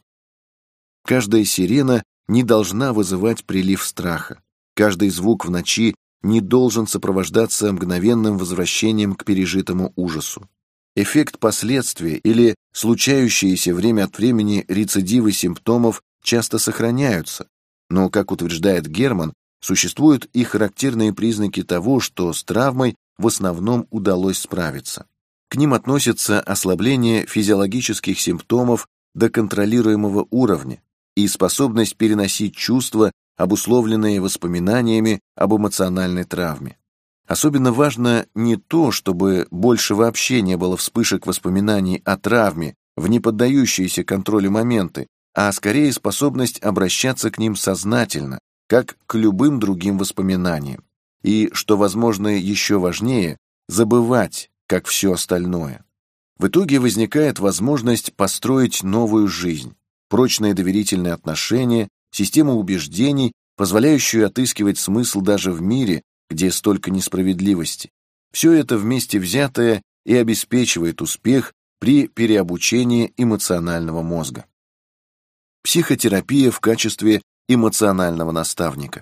Каждая сирена не должна вызывать прилив страха. Каждый звук в ночи не должен сопровождаться мгновенным возвращением к пережитому ужасу. Эффект последствий или случающиеся время от времени рецидивы симптомов часто сохраняются, но, как утверждает Герман, существуют и характерные признаки того, что с травмой в основном удалось справиться. К ним относятся ослабление физиологических симптомов до контролируемого уровня и способность переносить чувства, обусловленные воспоминаниями об эмоциональной травме. Особенно важно не то, чтобы больше вообще не было вспышек воспоминаний о травме в неподдающиеся контролю моменты, а скорее способность обращаться к ним сознательно, как к любым другим воспоминаниям. И, что, возможно, еще важнее, забывать, как все остальное. В итоге возникает возможность построить новую жизнь, прочные доверительные отношения, систему убеждений, позволяющую отыскивать смысл даже в мире, где столько несправедливости. Все это вместе взятое и обеспечивает успех при переобучении эмоционального мозга. Психотерапия в качестве эмоционального наставника.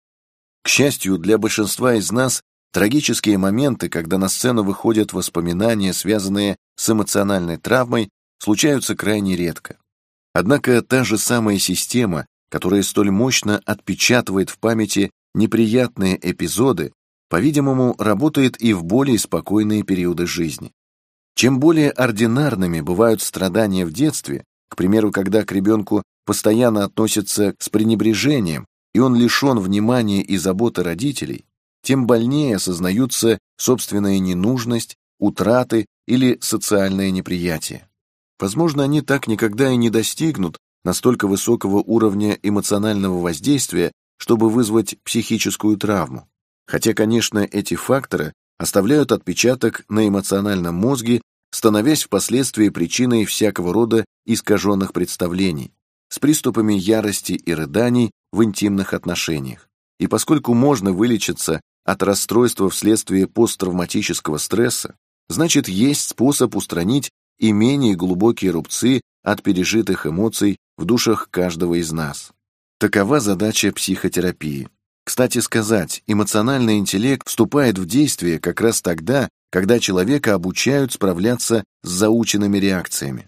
К счастью, для большинства из нас трагические моменты, когда на сцену выходят воспоминания, связанные с эмоциональной травмой, случаются крайне редко. Однако та же самая система, которая столь мощно отпечатывает в памяти неприятные эпизоды, по-видимому, работает и в более спокойные периоды жизни. Чем более ординарными бывают страдания в детстве, к примеру, когда к ребенку постоянно относятся с пренебрежением, и он лишен внимания и заботы родителей, тем больнее осознаются собственная ненужность, утраты или социальное неприятие. Возможно, они так никогда и не достигнут настолько высокого уровня эмоционального воздействия, чтобы вызвать психическую травму. Хотя, конечно, эти факторы оставляют отпечаток на эмоциональном мозге, становясь впоследствии причиной всякого рода искаженных представлений, с приступами ярости и рыданий в интимных отношениях. И поскольку можно вылечиться от расстройства вследствие посттравматического стресса, значит, есть способ устранить и менее глубокие рубцы от пережитых эмоций в душах каждого из нас. Такова задача психотерапии. Кстати сказать, эмоциональный интеллект вступает в действие как раз тогда, когда человека обучают справляться с заученными реакциями.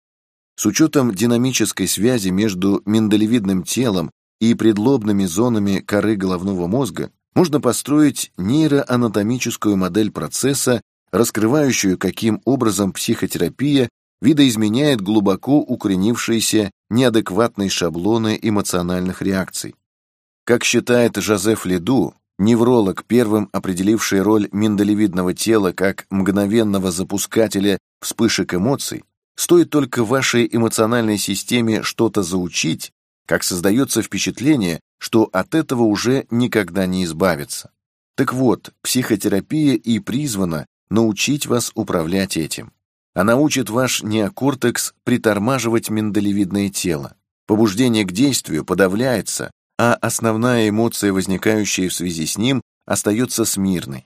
С учетом динамической связи между миндалевидным телом и предлобными зонами коры головного мозга можно построить нейроанатомическую модель процесса, раскрывающую, каким образом психотерапия видоизменяет глубоко укоренившиеся неадекватные шаблоны эмоциональных реакций. Как считает Жозеф Леду, невролог, первым определивший роль миндалевидного тела как мгновенного запускателя вспышек эмоций, стоит только в вашей эмоциональной системе что-то заучить, как создается впечатление, что от этого уже никогда не избавиться. Так вот, психотерапия и призвана научить вас управлять этим. Она учит ваш неокортекс притормаживать миндалевидное тело. Побуждение к действию подавляется, а основная эмоция, возникающая в связи с ним, остается смирной.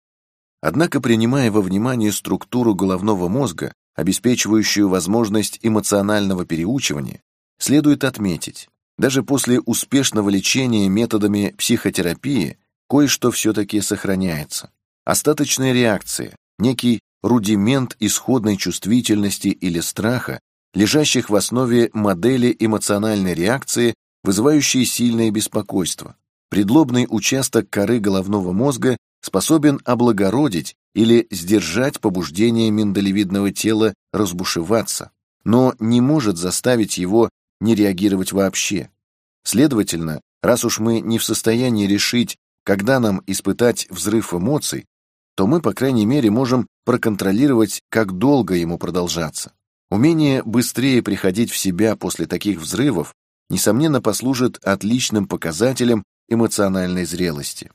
Однако, принимая во внимание структуру головного мозга, обеспечивающую возможность эмоционального переучивания, следует отметить, даже после успешного лечения методами психотерапии кое-что все-таки сохраняется. Остаточная реакция, некий рудимент исходной чувствительности или страха, лежащих в основе модели эмоциональной реакции, вызывающей сильное беспокойство. Предлобный участок коры головного мозга способен облагородить или сдержать побуждение миндалевидного тела разбушеваться, но не может заставить его не реагировать вообще. Следовательно, раз уж мы не в состоянии решить, когда нам испытать взрыв эмоций, то мы, по крайней мере, можем проконтролировать, как долго ему продолжаться. Умение быстрее приходить в себя после таких взрывов, несомненно, послужит отличным показателем эмоциональной зрелости.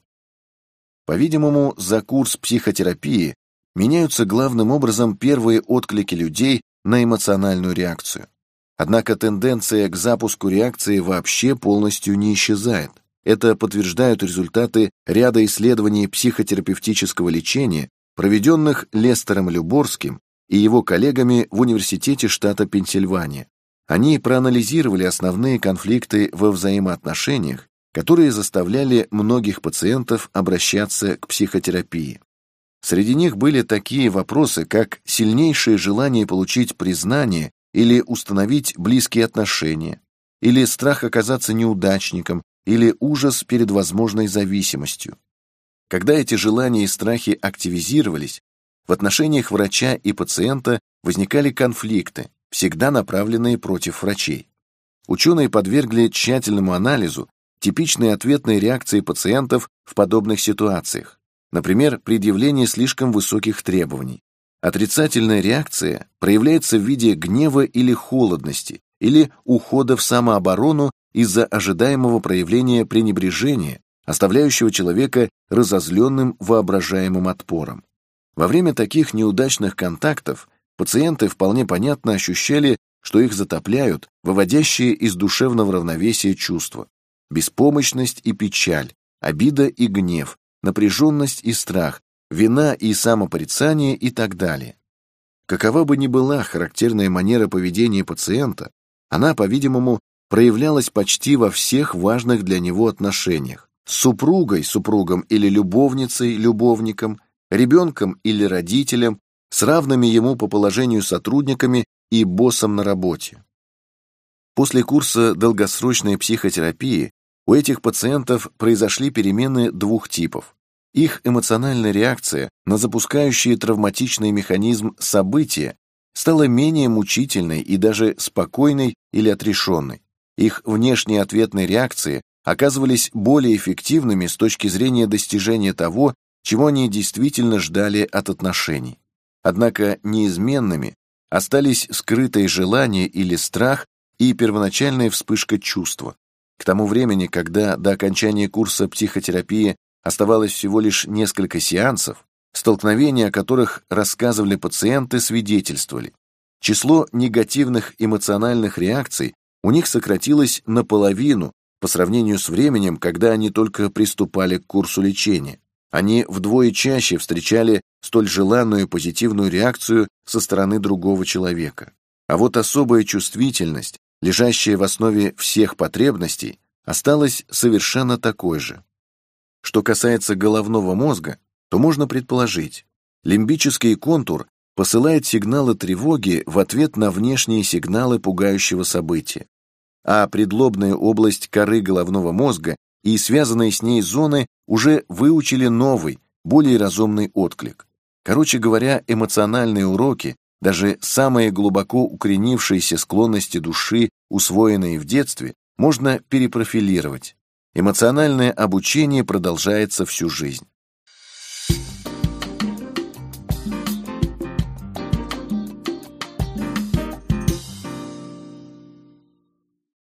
По-видимому, за курс психотерапии меняются главным образом первые отклики людей на эмоциональную реакцию. Однако тенденция к запуску реакции вообще полностью не исчезает. Это подтверждают результаты ряда исследований психотерапевтического лечения, проведенных Лестером Люборским и его коллегами в Университете штата Пенсильвания. Они проанализировали основные конфликты во взаимоотношениях, которые заставляли многих пациентов обращаться к психотерапии. Среди них были такие вопросы, как сильнейшее желание получить признание или установить близкие отношения, или страх оказаться неудачником, или ужас перед возможной зависимостью. Когда эти желания и страхи активизировались, в отношениях врача и пациента возникали конфликты, всегда направленные против врачей. Ученые подвергли тщательному анализу типичные ответные реакции пациентов в подобных ситуациях, например, предъявление слишком высоких требований. Отрицательная реакция проявляется в виде гнева или холодности, или ухода в самооборону из-за ожидаемого проявления пренебрежения, оставляющего человека разозленным воображаемым отпором. Во время таких неудачных контактов пациенты вполне понятно ощущали, что их затопляют выводящие из душевного равновесия чувства. беспомощность и печаль, обида и гнев, напряженность и страх, вина и самопорицание и так далее. Какова бы ни была характерная манера поведения пациента, она, по-видимому, проявлялась почти во всех важных для него отношениях: с супругой, супругом или любовницей, любовником, ребенком или родителем, с равными ему по положению сотрудниками и боссом на работе. После курса долгосрочной психотерапии у этих пациентов произошли перемены двух типов. Их эмоциональная реакция на запускающие травматичный механизм события стала менее мучительной и даже спокойной или отрешенной. Их внешние ответные реакции оказывались более эффективными с точки зрения достижения того, чего они действительно ждали от отношений. Однако неизменными остались скрытые желания или страх и первоначальная вспышка чувства. К тому времени, когда до окончания курса психотерапии оставалось всего лишь несколько сеансов, столкновения, о которых рассказывали пациенты, свидетельствовали: число негативных эмоциональных реакций у них сократилось наполовину по сравнению с временем, когда они только приступали к курсу лечения. Они вдвое чаще встречали столь желанную позитивную реакцию со стороны другого человека. А вот особая чувствительность, лежащая в основе всех потребностей, осталась совершенно такой же. Что касается головного мозга, то можно предположить: лимбический контур посылает сигналы тревоги в ответ на внешние сигналы пугающего события, а предлобная область коры головного мозга и связанные с ней зоны уже выучили новый, более разумный отклик. Короче говоря, эмоциональные уроки, даже самые глубоко укоренившиеся склонности души, усвоенные в детстве, можно перепрофилировать. Эмоциональное обучение продолжается всю жизнь.